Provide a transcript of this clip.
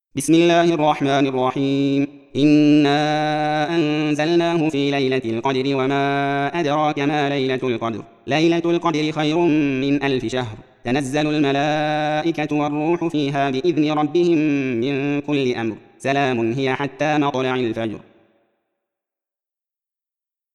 بسم الله الرحمن الرحيم. إنا أنزلناه في ليلة القدر وما أدراك ما ليلة القدر. ليلة القدر خير من 1000 شهر. تنزل الملائكة والروح فيها بإذن ربهم من كل أمر. سلام هي حتى مطلع الفجر.